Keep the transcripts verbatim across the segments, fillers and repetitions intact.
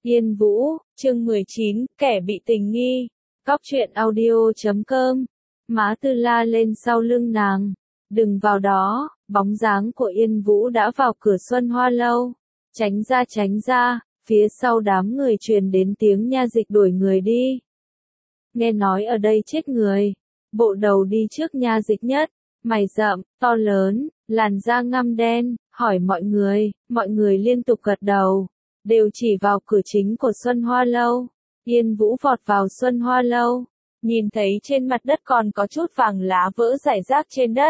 Yên Vũ, chương mười chín, kẻ bị tình nghi. Góc truyện audio chấm com. Má Tư la lên sau lưng nàng. Đừng vào đó, bóng dáng của Yên Vũ đã vào cửa Xuân Hoa Lâu. Tránh ra tránh ra, phía sau đám người truyền đến tiếng nha dịch đuổi người đi. Nghe nói ở đây chết người. Bộ đầu đi trước nha dịch nhất, mày rậm, to lớn, làn da ngăm đen, hỏi mọi người, mọi người liên tục gật đầu. Đều chỉ vào cửa chính của Xuân Hoa Lâu. Yên Vũ vọt vào Xuân Hoa Lâu, nhìn thấy trên mặt đất còn có chút vàng lá vỡ rải rác trên đất.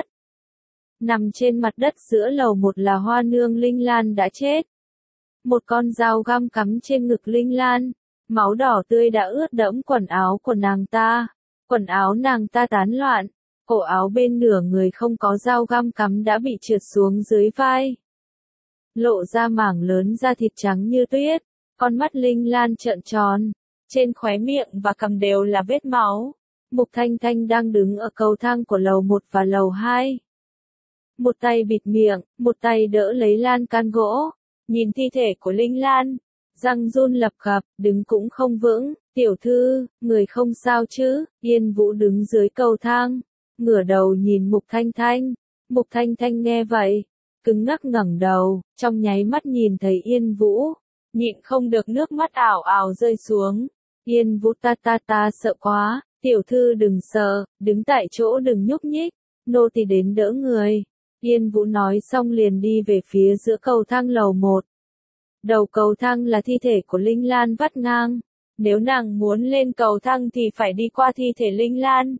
Nằm trên mặt đất giữa lầu một là Hoa Nương Linh Lan đã chết. Một con dao găm cắm trên ngực Linh Lan, máu đỏ tươi đã ướt đẫm quần áo của nàng ta. Quần áo nàng ta tán loạn, cổ áo bên nửa người không có dao găm cắm đã bị trượt xuống dưới vai. Lộ ra mảng lớn da thịt trắng như tuyết, con mắt Linh Lan trợn tròn, trên khóe miệng và cằm đều là vết máu. Mục Thanh Thanh đang đứng ở cầu thang của lầu một và lầu hai. Một tay bịt miệng, một tay đỡ lấy lan can gỗ, nhìn thi thể của Linh Lan, răng run lập cập, đứng cũng không vững. Tiểu thư, người không sao chứ? Yên Vũ đứng dưới cầu thang, ngửa đầu nhìn Mục Thanh Thanh. Mục Thanh Thanh nghe vậy, cứng ngắc ngẩng đầu, trong nháy mắt nhìn thấy Yên Vũ, nhịn không được nước mắt ảo ảo rơi xuống. Yên Vũ ta ta ta sợ quá, tiểu thư đừng sợ, đứng tại chỗ đừng nhúc nhích, nô tỳ đến đỡ người. Yên Vũ nói xong liền đi về phía giữa cầu thang lầu một. Đầu cầu thang là thi thể của Linh Lan vắt ngang, nếu nàng muốn lên cầu thang thì phải đi qua thi thể Linh Lan.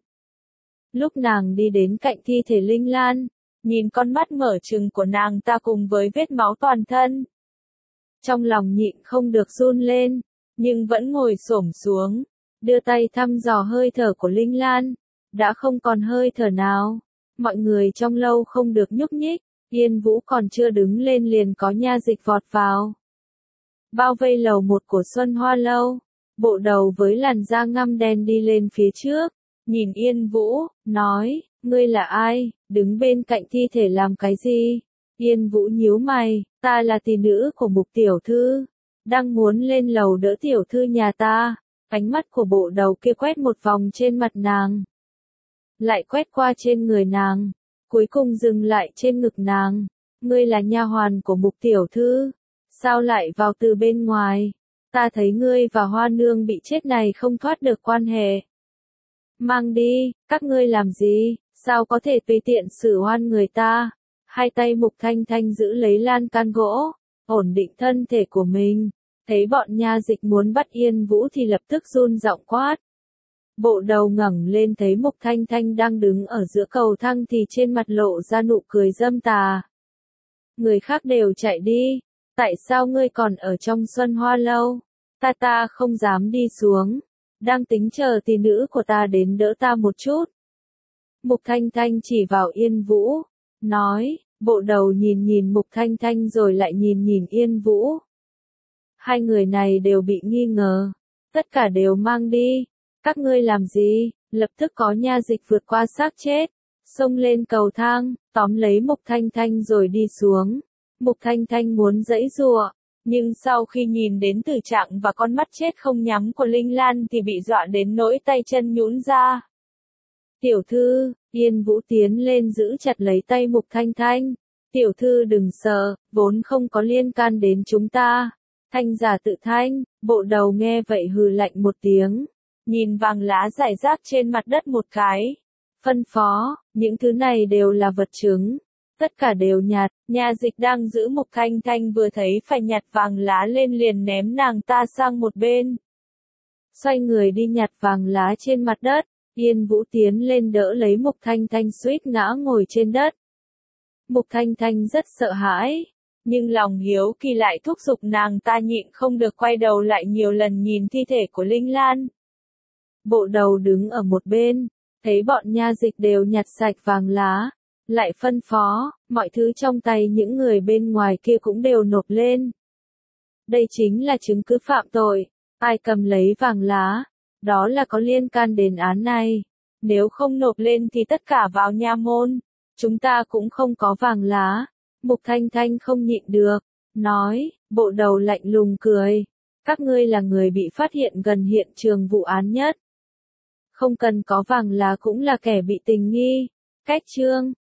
Lúc nàng đi đến cạnh thi thể Linh Lan, nhìn con mắt mở trừng của nàng ta cùng với vết máu toàn thân. Trong lòng nhịn không được run lên, nhưng vẫn ngồi xổm xuống, đưa tay thăm dò hơi thở của Linh Lan. Đã không còn hơi thở nào. Mọi người trong lâu không được nhúc nhích, Yên Vũ còn chưa đứng lên liền có nha dịch vọt vào. Bao vây lầu một của Xuân Hoa Lâu, bộ đầu với làn da ngăm đen đi lên phía trước, nhìn Yên Vũ, nói, ngươi là ai, đứng bên cạnh thi thể làm cái gì? Yên Vũ nhíu mày, ta là tỷ nữ của Mục tiểu thư, đang muốn lên lầu đỡ tiểu thư nhà ta. Ánh mắt của bộ đầu kia quét một vòng trên mặt nàng, lại quét qua trên người nàng, cuối cùng dừng lại trên ngực nàng. Ngươi là nha hoàn của Mục tiểu thư, sao lại vào từ bên ngoài? Ta thấy ngươi và Hoa Nương bị chết này không thoát được quan hệ. Mang đi, các ngươi làm gì, sao có thể tùy tiện xử oan người ta? Hai tay Mục Thanh Thanh giữ lấy lan can gỗ, ổn định thân thể của mình. Thấy bọn nha dịch muốn bắt Yên Vũ thì lập tức run giọng quát. Bộ đầu ngẩng lên thấy Mục Thanh Thanh đang đứng ở giữa cầu thang thì trên mặt lộ ra nụ cười dâm tà. Người khác đều chạy đi, tại sao ngươi còn ở trong Xuân Hoa Lâu? Ta ta không dám đi xuống, đang tính chờ tỷ nữ của ta đến đỡ ta một chút. Mục Thanh Thanh chỉ vào Yên Vũ, nói, bộ đầu nhìn nhìn Mục Thanh Thanh rồi lại nhìn nhìn Yên Vũ. Hai người này đều bị nghi ngờ, tất cả đều mang đi. Các ngươi làm gì? Lập tức có nha dịch vượt qua xác chết, xông lên cầu thang, tóm lấy Mục Thanh Thanh rồi đi xuống. Mục Thanh Thanh muốn giãy giụa, nhưng sau khi nhìn đến tử trạng và con mắt chết không nhắm của Linh Lan thì bị dọa đến nỗi tay chân nhũn ra. Tiểu thư, Yên Vũ tiến lên giữ chặt lấy tay Mục Thanh Thanh. Tiểu thư đừng sợ, vốn không có liên can đến chúng ta. Thanh giả tự thanh. Bộ đầu nghe vậy hừ lạnh một tiếng, nhìn vàng lá rải rác trên mặt đất một cái, phân phó, những thứ này đều là vật chứng, tất cả đều nhặt. Nha dịch đang giữ Mục Thanh Thanh vừa thấy phải nhặt vàng lá lên liền ném nàng ta sang một bên, xoay người đi nhặt vàng lá trên mặt đất. Yên Vũ tiến lên đỡ lấy Mục Thanh Thanh suýt ngã ngồi trên đất. Mục Thanh Thanh rất sợ hãi, nhưng lòng hiếu kỳ lại thúc giục nàng ta nhịn không được quay đầu lại nhiều lần nhìn thi thể của Linh Lan. Bộ đầu đứng ở một bên, thấy bọn nha dịch đều nhặt sạch vàng lá, lại phân phó, mọi thứ trong tay những người bên ngoài kia cũng đều nộp lên. Đây chính là chứng cứ phạm tội, ai cầm lấy vàng lá, đó là có liên can đến án này. Nếu không nộp lên thì tất cả vào nha môn, chúng ta cũng không có vàng lá. Mục Thanh Thanh không nhịn được, nói, bộ đầu lạnh lùng cười. Các ngươi là người bị phát hiện gần hiện trường vụ án nhất. Không cần có vàng là cũng là kẻ bị tình nghi. Cách chương